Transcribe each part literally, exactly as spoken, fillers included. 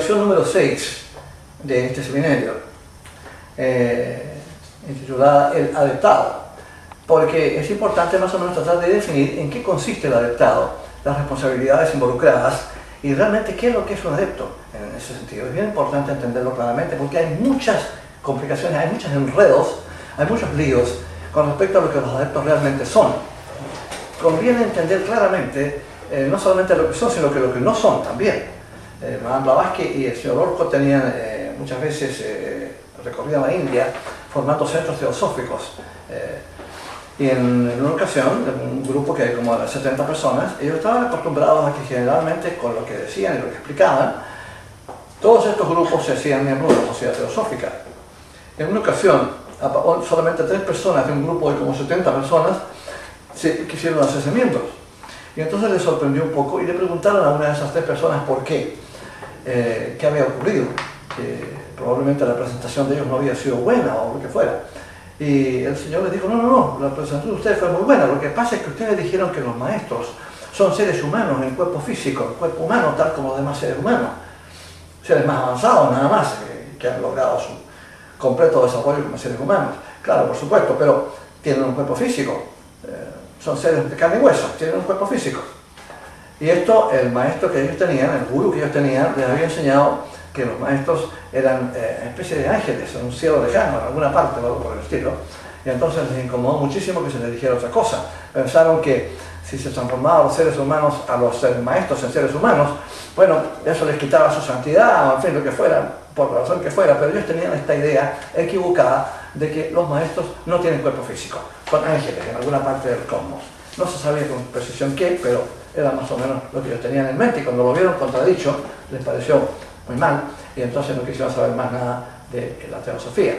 lección número seis de este seminario, eh, intitulada El adeptado, porque es importante más o menos tratar de definir en qué consiste el adeptado, las responsabilidades involucradas y realmente qué es lo que es un adepto en ese sentido. Es bien importante entenderlo claramente porque hay muchas complicaciones, hay muchos enredos, hay muchos líos con respecto a lo que los adeptos realmente son. Conviene entender claramente eh, no solamente lo que son, sino que lo que no son también. Eh, Madame Blavatsky y el señor Orco tenían eh, muchas veces eh, recorrido la India formando centros teosóficos. Eh, y en, en una ocasión, en un grupo que hay como de setenta personas, ellos estaban acostumbrados a que generalmente con lo que decían y lo que explicaban, todos estos grupos se hacían miembros de la sociedad teosófica. En una ocasión, solamente tres personas de un grupo de como setenta personas se quisieron hacerse miembros. Y entonces les sorprendió un poco y le preguntaron a una de esas tres personas por qué, eh, qué había ocurrido, que probablemente la presentación de ellos no había sido buena o lo que fuera. Y el Señor les dijo, no, no, no, la presentación de ustedes fue muy buena, lo que pasa es que ustedes dijeron que los maestros son seres humanos en cuerpo físico, en cuerpo humano tal como los demás seres humanos, seres más avanzados nada más, que, que han logrado su completo desarrollo como seres humanos. Claro, por supuesto, pero tienen un cuerpo físico, eh, son seres de carne y hueso, tienen un cuerpo físico. Y esto, el maestro que ellos tenían, el gurú que ellos tenían, les había enseñado que los maestros eran eh, especie de ángeles, en un cielo lejano, en alguna parte, o algo por el estilo. Y entonces les incomodó muchísimo que se les dijera otra cosa. Pensaron que si se transformaban los seres humanos a los seres maestros en seres humanos, bueno, eso les quitaba su santidad, o en fin, lo que fuera, por la razón que fuera, pero ellos tenían esta idea equivocada de que los maestros no tienen cuerpo físico, son ángeles en alguna parte del cosmos. No se sabía con precisión qué, pero era más o menos lo que ellos tenían en mente, y cuando lo vieron contradicho, les pareció muy mal, y entonces no quisieron saber más nada de la teosofía.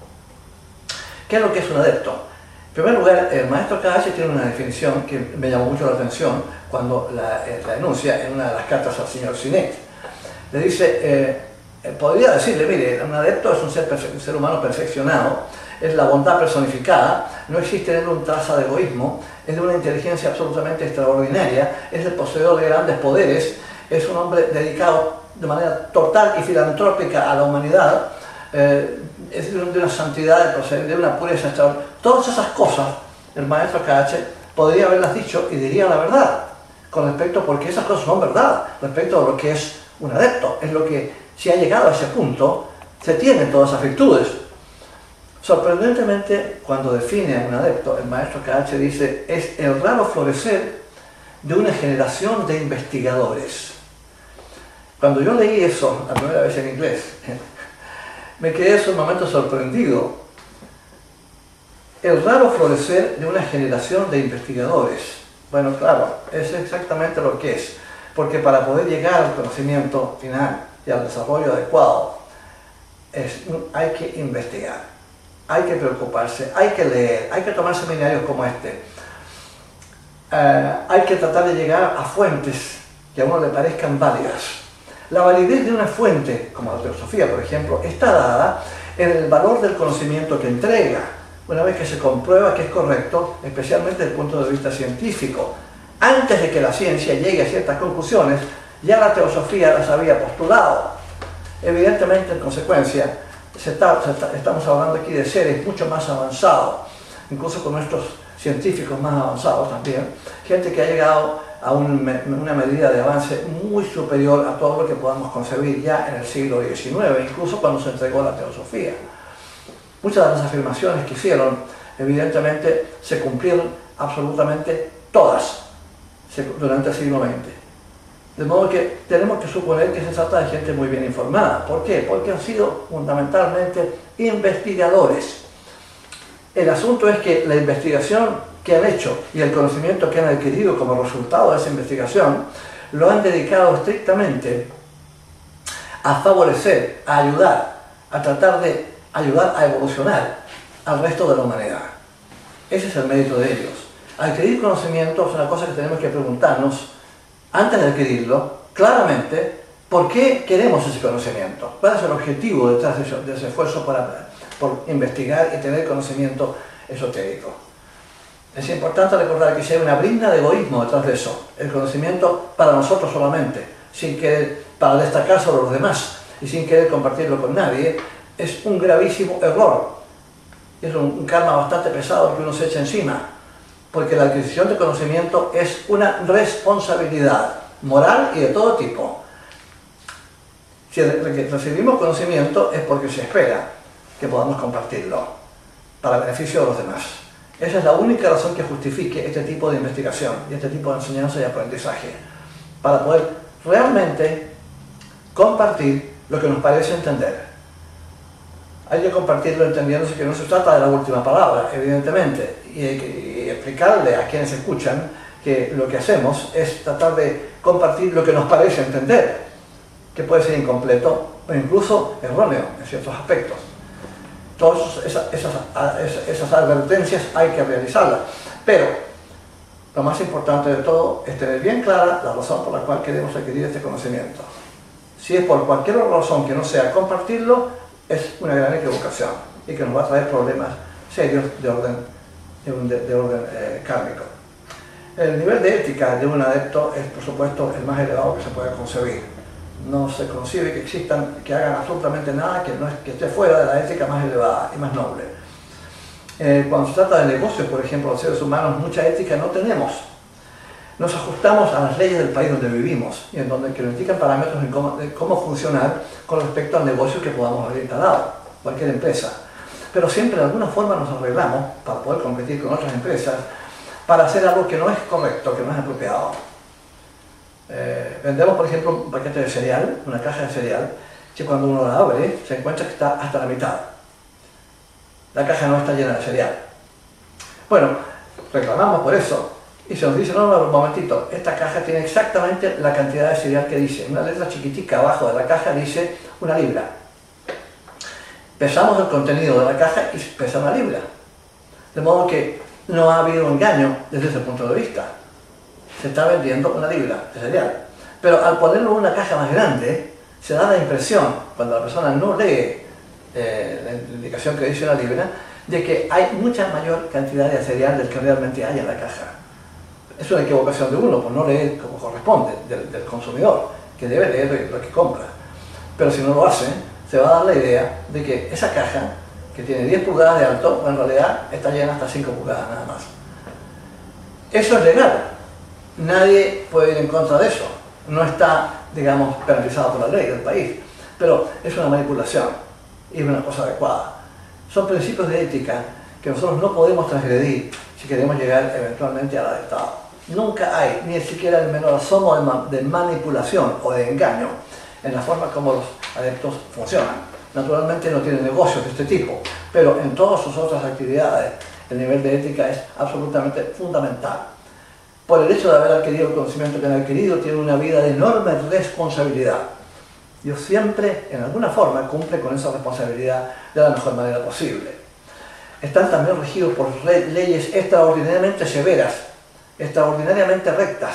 ¿Qué es lo que es un adepto? En primer lugar, el maestro K H tiene una definición que me llamó mucho la atención cuando la, eh, la enuncia en una de las cartas al señor Sinet. Le dice, eh, eh, podría decirle, mire, un adepto es un ser, un ser humano perfeccionado, es la bondad personificada, no existe en él un traza de egoísmo, es de una inteligencia absolutamente extraordinaria, es el poseedor de grandes poderes, es un hombre dedicado de manera total y filantrópica a la humanidad, eh, es de una santidad, de una pureza extraordinaria. Todas esas cosas el maestro K H podría haberlas dicho y diría la verdad con respecto, porque esas cosas son verdad respecto a lo que es un adepto. Es lo que, si ha llegado a ese punto, se tienen todas esas virtudes. Sorprendentemente, cuando define a un adepto, el maestro K H dice, es el raro florecer de una generación de investigadores. Cuando yo leí eso la primera vez en inglés, me quedé en un momento sorprendido. El raro florecer de una generación de investigadores. Bueno, claro, es exactamente lo que es. Porque para poder llegar al conocimiento final y al desarrollo adecuado, es, hay que investigar, hay que preocuparse, hay que leer, hay que tomar seminarios como este. Uh, hay que tratar de llegar a fuentes que a uno le parezcan válidas. La validez de una fuente, como la teosofía, por ejemplo, está dada en el valor del conocimiento que entrega, una vez que se comprueba que es correcto, especialmente desde el punto de vista científico. Antes de que la ciencia llegue a ciertas conclusiones, ya la teosofía las había postulado. Evidentemente, en consecuencia, se está, se está, estamos hablando aquí de seres mucho más avanzados, incluso con nuestros científicos más avanzados también, gente que ha llegado a un, una medida de avance muy superior a todo lo que podamos concebir ya en el siglo diecinueve, incluso cuando se entregó la teosofía. Muchas de las afirmaciones que hicieron, evidentemente, se cumplieron absolutamente todas durante el siglo veinte. De modo que tenemos que suponer que se trata de gente muy bien informada. ¿Por qué? Porque han sido fundamentalmente investigadores. El asunto es que la investigación que han hecho y el conocimiento que han adquirido como resultado de esa investigación lo han dedicado estrictamente a favorecer, a ayudar, a tratar de ayudar a evolucionar al resto de la humanidad. Ese es el mérito de ellos. Adquirir conocimiento es una cosa que tenemos que preguntarnos antes de adquirirlo, claramente, ¿por qué queremos ese conocimiento? ¿Cuál es el objetivo detrás de, eso, de ese esfuerzo para, por investigar y tener conocimiento esotérico? Es importante recordar que si hay una brizna de egoísmo detrás de eso, el conocimiento para nosotros solamente, sin que para destacar sobre los demás, y sin querer compartirlo con nadie, es un gravísimo error. Es un, un karma bastante pesado que uno se echa encima, porque la adquisición de conocimiento es una responsabilidad moral y de todo tipo. Si recibimos conocimiento es porque se espera que podamos compartirlo para beneficio de los demás. Esa es la única razón que justifique este tipo de investigación y este tipo de enseñanza y aprendizaje, para poder realmente compartir lo que nos parece entender. Hay que compartirlo entendiéndose que no se trata de la última palabra, evidentemente, y, y, y explicarle a quienes escuchan que lo que hacemos es tratar de compartir lo que nos parece entender, que puede ser incompleto o incluso erróneo en ciertos aspectos. Todas esas, esas, esas advertencias hay que realizarlas, pero lo más importante de todo es tener bien clara la razón por la cual queremos adquirir este conocimiento. Si es por cualquier razón que no sea compartirlo, es una gran equivocación y que nos va a traer problemas serios de orden, de, un, de, de orden eh, kármico. El nivel de ética de un adepto es, por supuesto, el más elevado que se puede concebir. No se concibe que existan, que hagan absolutamente nada que, no es, que esté fuera de la ética más elevada y más noble. Eh, cuando se trata de negocios, por ejemplo, los seres humanos, mucha ética no tenemos. Nos ajustamos a las leyes del país donde vivimos y en donde que nos indican parámetros de cómo, de cómo funcionar con respecto al negocio que podamos haber instalado, cualquier empresa. Pero siempre de alguna forma nos arreglamos para poder competir con otras empresas para hacer algo que no es correcto, que no es apropiado. Eh, vendemos, por ejemplo, un paquete de cereal, una caja de cereal, que cuando uno la abre se encuentra que está hasta la mitad. La caja no está llena de cereal. Bueno, reclamamos por eso y se nos dice, no, no, un momentito, esta caja tiene exactamente la cantidad de cereal que dice. Una letra chiquitica abajo de la caja dice una libra. Pesamos el contenido de la caja y pesa una libra. De modo que no ha habido engaño desde ese punto de vista. Se está vendiendo una libra de cereal. Pero al ponerlo en una caja más grande, se da la impresión, cuando la persona no lee eh, la indicación que dice una libra, de que hay mucha mayor cantidad de cereal del que realmente hay en la caja. Es una equivocación de uno, por no leer como corresponde, del, del consumidor, que debe leer lo que compra. Pero si no lo hace, se va a dar la idea de que esa caja, que tiene diez pulgadas de alto, en realidad está llena hasta cinco pulgadas nada más. Eso es legal. Nadie puede ir en contra de eso. No está, digamos, garantizado por la ley del país. Pero es una manipulación y una cosa adecuada. Son principios de ética que nosotros no podemos transgredir si queremos llegar eventualmente al adeptado. Nunca hay ni siquiera el menor asomo de manipulación o de engaño en la forma como los adeptos funcionan. Naturalmente no tienen negocios de este tipo, pero en todas sus otras actividades el nivel de ética es absolutamente fundamental. Por el hecho de haber adquirido el conocimiento que han adquirido, tienen una vida de enorme responsabilidad. Dios siempre, en alguna forma, cumple con esa responsabilidad de la mejor manera posible. Están también regidos por leyes extraordinariamente severas, extraordinariamente rectas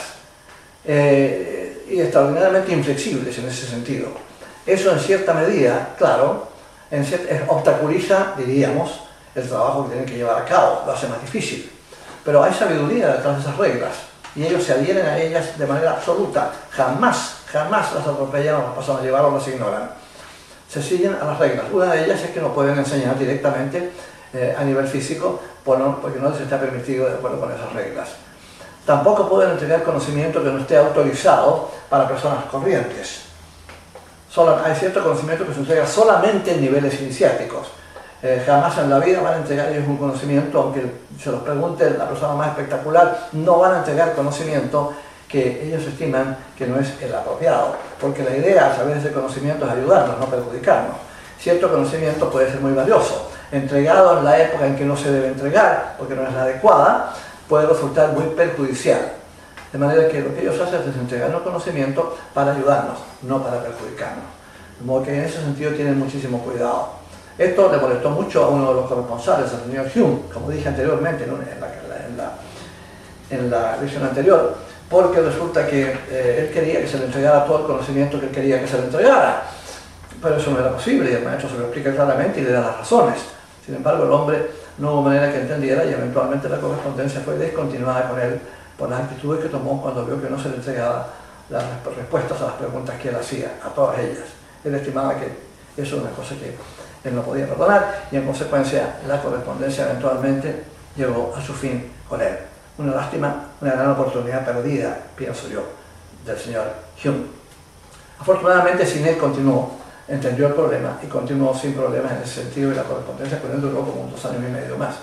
eh, y extraordinariamente inflexibles en ese sentido. Eso en cierta medida, claro, en cierta, obstaculiza, diríamos, el trabajo que tienen que llevar a cabo, lo hace más difícil. Pero hay sabiduría detrás de esas reglas y ellos se adhieren a ellas de manera absoluta. Jamás, jamás las atropellan o las pasan a llevar o las ignoran. Se siguen a las reglas. Una de ellas es que no pueden enseñar directamente eh, a nivel físico por no, porque no les está permitido de acuerdo con esas reglas. Tampoco pueden entregar conocimiento que no esté autorizado para personas corrientes. Solo, hay cierto conocimiento que se entrega solamente en niveles iniciáticos. Eh, jamás en la vida van a entregar ellos un conocimiento, aunque se los pregunte la persona más espectacular, no van a entregar conocimiento que ellos estiman que no es el apropiado, porque la idea a través de ese conocimiento es ayudarnos, no perjudicarnos. Cierto conocimiento puede ser muy valioso, entregado en la época en que no se debe entregar, porque no es la adecuada, puede resultar muy perjudicial. De manera que lo que ellos hacen es entregarnos conocimiento para ayudarnos, no para perjudicarnos. De modo que en ese sentido tienen muchísimo cuidado. Esto le molestó mucho a uno de los corresponsales, al señor Hume, como dije anteriormente en, una, en, la, en, la, en la lección anterior, porque resulta que eh, él quería que se le entregara todo el conocimiento que él quería que se le entregara, pero eso no era posible y el maestro se lo explica claramente y le da las razones. Sin embargo, el hombre no hubo manera que entendiera y eventualmente la correspondencia fue descontinuada con él por las actitudes que tomó cuando vio que no se le entregaba las respuestas a las preguntas que él hacía, a todas ellas. Él estimaba que eso era una cosa que él no podía perdonar y en consecuencia la correspondencia eventualmente llegó a su fin con él. Una lástima, una gran oportunidad perdida, pienso yo, del señor Hume. Afortunadamente Sinet continuó, entendió el problema y continuó sin problemas en ese sentido y la correspondencia con él duró como dos años y medio más.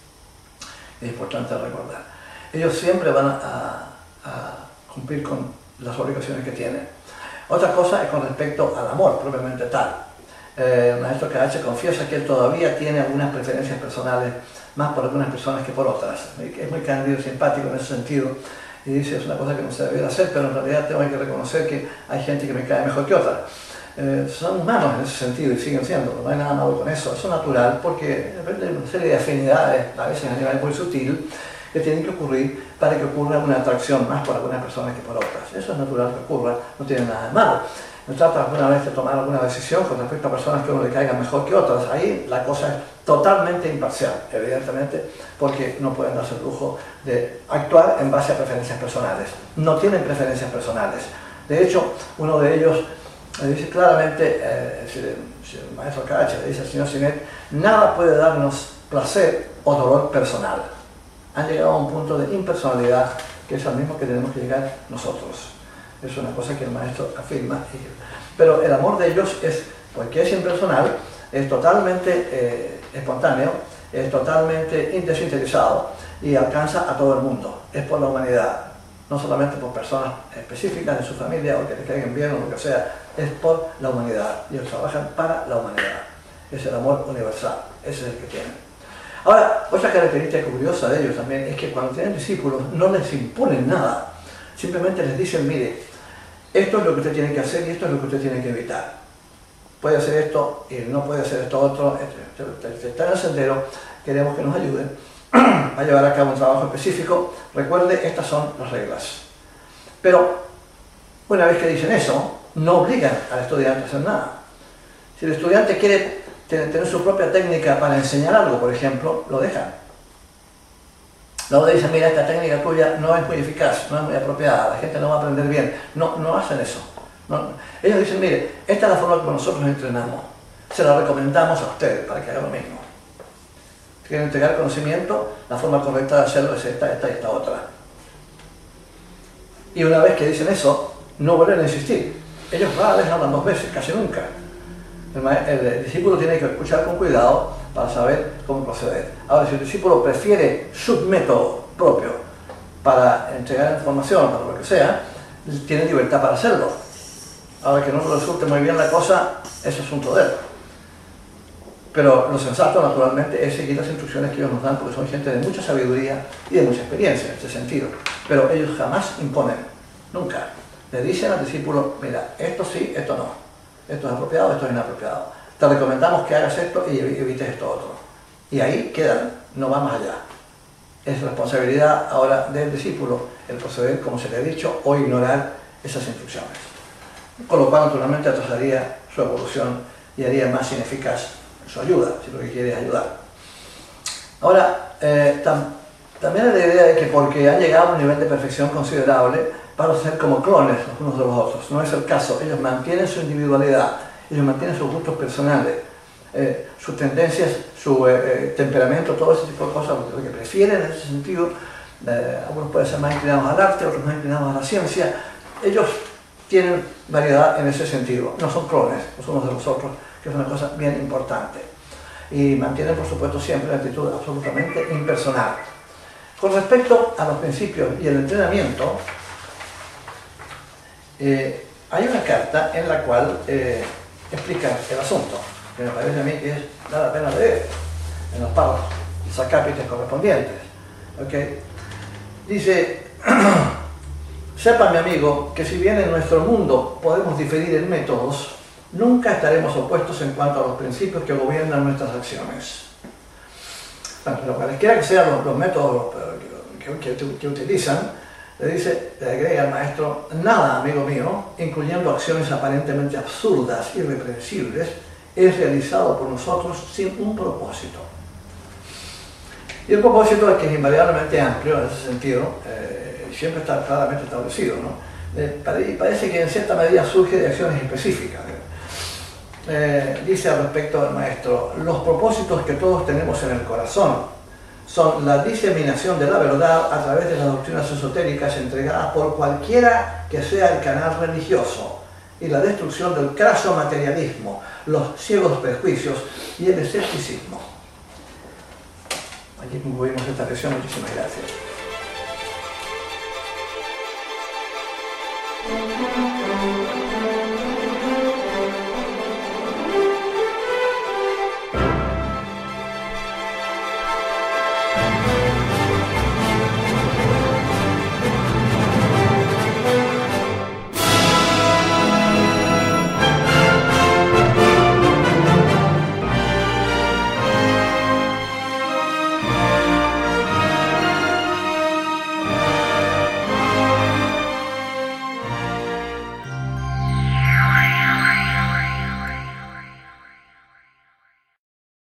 Es importante recordar. Ellos siempre van a, a cumplir con las obligaciones que tienen. Otra cosa es con respecto al amor propiamente tal. Eh, el maestro Karachi confiesa que él todavía tiene algunas preferencias personales más por algunas personas que por otras. Es muy cándido y simpático en ese sentido y dice, es una cosa que no se debería hacer, pero en realidad tengo que reconocer que hay gente que me cae mejor que otra. Eh, son humanos en ese sentido y siguen siendo, no hay nada malo con eso, eso es natural porque depende de una serie de afinidades, a veces a nivel muy sutil, que tienen que ocurrir para que ocurra una atracción más por algunas personas que por otras. Eso es natural que ocurra, no tiene nada de malo. No trata alguna vez de tomar alguna decisión con respecto a personas que a uno le caigan mejor que otras. Ahí la cosa es totalmente imparcial, evidentemente, porque no pueden darse el lujo de actuar en base a preferencias personales. No tienen preferencias personales. De hecho, uno de ellos le dice claramente, eh, si, si el maestro Karachi le dice al señor Sinet, nada puede darnos placer o dolor personal. Han llegado a un punto de impersonalidad que es al mismo que tenemos que llegar nosotros. Es una cosa que el maestro afirma. Pero el amor de ellos es, porque es impersonal, es totalmente eh, espontáneo, es totalmente desinteresado y alcanza a todo el mundo. Es por la humanidad, no solamente por personas específicas de su familia o que le caigan bien o lo que sea, es por la humanidad. Ellos trabajan para la humanidad. Es el amor universal, ese es el que tienen. Ahora, otra característica curiosa de ellos también es que cuando tienen discípulos no les imponen nada. Simplemente les dicen, mire, esto es lo que usted tiene que hacer y esto es lo que usted tiene que evitar. Puede hacer esto y no puede hacer esto otro. Está en el sendero, queremos que nos ayuden a llevar a cabo un trabajo específico. Recuerde, estas son las reglas. Pero una vez que dicen eso, no obligan al estudiante a hacer nada. Si el estudiante quiere tener su propia técnica para enseñar algo, por ejemplo, lo dejan. Luego le dicen, mira, esta técnica tuya no es muy eficaz, no es muy apropiada, la gente no va a aprender bien. No, no hacen eso. No. Ellos dicen, mire, esta es la forma como nosotros entrenamos. Se la recomendamos a ustedes para que hagan lo mismo. Si quieren entregar conocimiento, la forma correcta de hacerlo es esta, esta y esta otra. Y una vez que dicen eso, no vuelven a insistir. Ellos rara vez hablan dos veces, casi nunca. El, el, el discípulo tiene que escuchar con cuidado para saber cómo proceder. Ahora, si el discípulo prefiere su método propio para entregar información, para lo que sea, tiene libertad para hacerlo. Ahora, que no le resulte muy bien la cosa, es asunto de él. Pero lo sensato, naturalmente, es seguir las instrucciones que ellos nos dan, porque son gente de mucha sabiduría y de mucha experiencia en este sentido. Pero ellos jamás imponen, nunca. Le dicen al discípulo, mira, esto sí, esto no. Esto es apropiado, esto es inapropiado. Te recomendamos que hagas esto y evites esto otro. Y ahí quedan, no va más allá. Es responsabilidad ahora del discípulo el proceder, como se le ha dicho, o ignorar esas instrucciones. Con lo cual, naturalmente, atrasaría su evolución y haría más ineficaz su ayuda, si lo que quiere es ayudar. Ahora, eh, tam también hay la idea de que porque han llegado a un nivel de perfección considerable, van a ser como clones los unos de los otros. No es el caso. Ellos mantienen su individualidad, ellos mantienen sus gustos personales, eh, sus tendencias, su eh, eh, temperamento, todo ese tipo de cosas, lo que prefieren en ese sentido. Eh, algunos pueden ser más inclinados al arte, otros más inclinados a la ciencia. Ellos tienen variedad en ese sentido. No son clones los unos de los otros, que es una cosa bien importante. Y mantienen, por supuesto, siempre una actitud absolutamente impersonal. Con respecto a los principios y el entrenamiento, Eh, hay una carta en la cual eh, explica el asunto, que me parece a mí que es, da la pena leer en los párrafos, los acápites correspondientes. ¿Okay? Dice, sepa mi amigo que si bien en nuestro mundo podemos diferir en métodos, nunca estaremos opuestos en cuanto a los principios que gobiernan nuestras acciones. Bueno, pero cualesquiera que sean los, los métodos que, que, que, que utilizan, le dice, le agrega al maestro, nada, amigo mío, incluyendo acciones aparentemente absurdas y irreprensibles, es realizado por nosotros sin un propósito. Y el propósito es que es invariablemente amplio en ese sentido, eh, siempre está claramente establecido, ¿no? Eh, y parece que en cierta medida surge de acciones específicas. eh, dice al respecto el maestro: los propósitos que todos tenemos en el corazón son la diseminación de la verdad a través de las doctrinas esotéricas entregadas por cualquiera que sea el canal religioso, y la destrucción del craso materialismo, los ciegos prejuicios y el escepticismo. Aquí concluimos esta sesión. Muchísimas gracias.